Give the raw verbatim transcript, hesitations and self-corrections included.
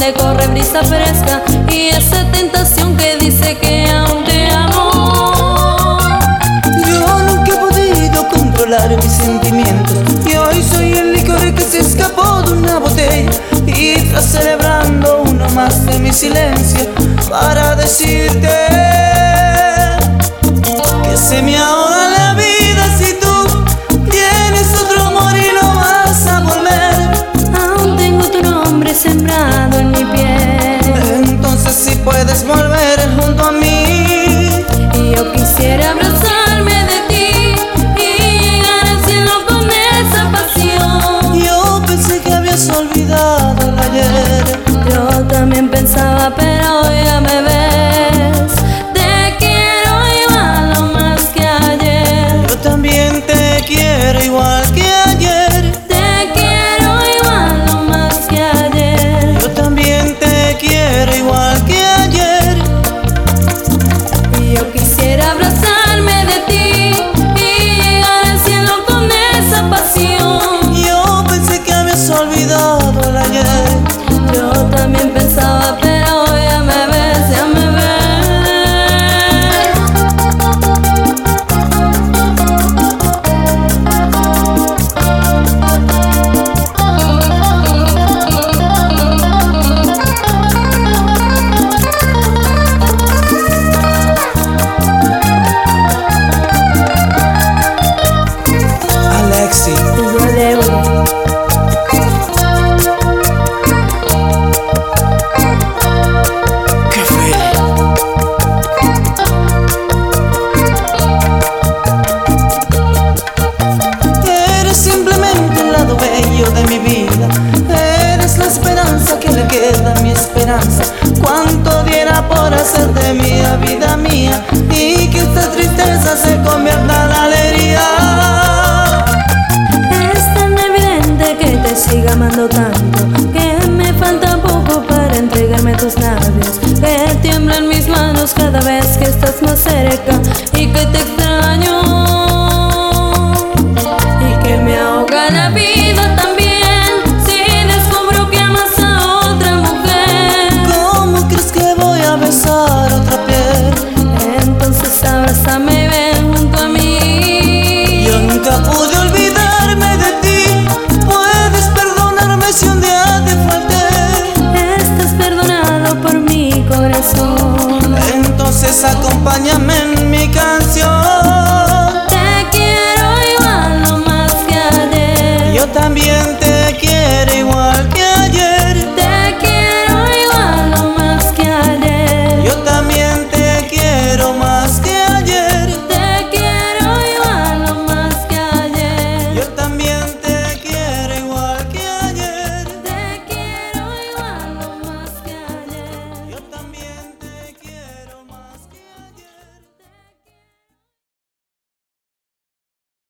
donde corre brisa fresca y esa tentación que dice que aún te amo. Yo nunca he podido controlar mis sentimientos y hoy soy el licor que se escapó de una botella y está celebrando uno más de mi silencio para decirte que se me ahoga la vida si tú tienes otro amor y no vas a volver. Aún tengo tu nombre sembrado en mi piel. Entonces si puedes volver junto a mí. Y yo quisiera abrazarme de ti y llegar al cielo con esa pasión. Yo pensé que habías olvidado el ayer. Yo también pensaba, pero ya me ves. Te quiero igual o más que ayer. Yo también te quiero igual que ayer. Te quiero igual o más que ayer. Yo también te quiero igual que ayer. Y yo quisiera abrazarme de ti y llegar al cielo con esa pasión. Yo pensé que habías olvidado el ayer. Yo también pensaba, pero ya me ves, ya me ves. Alexi, Yo debo. ¿qué fue? Eres simplemente un lado bello de mi vida. Eres la esperanza que le queda a mi esperanza. Cuánto diera por hacer de mía vida mía y que esta tristeza se convierta en alegría. Es tan evidente que te siga amando tanto, que me falta poco para entregarme tus labios, que tiemblan mis manos cada vez que estás más cerca y que te extraño y que me ahoga la vida también si descubro que amas a otra mujer. ¿Cómo crees que voy a besar otra piel? Entonces abrázame y ven junto a mí. Yo nunca pude olvidarme de ti. Puedes perdonarme si un día te falté. Estás perdonado por mi corazón. Entonces acompáñame en mi canción. Te quiero igual o más que ayer. Yo también te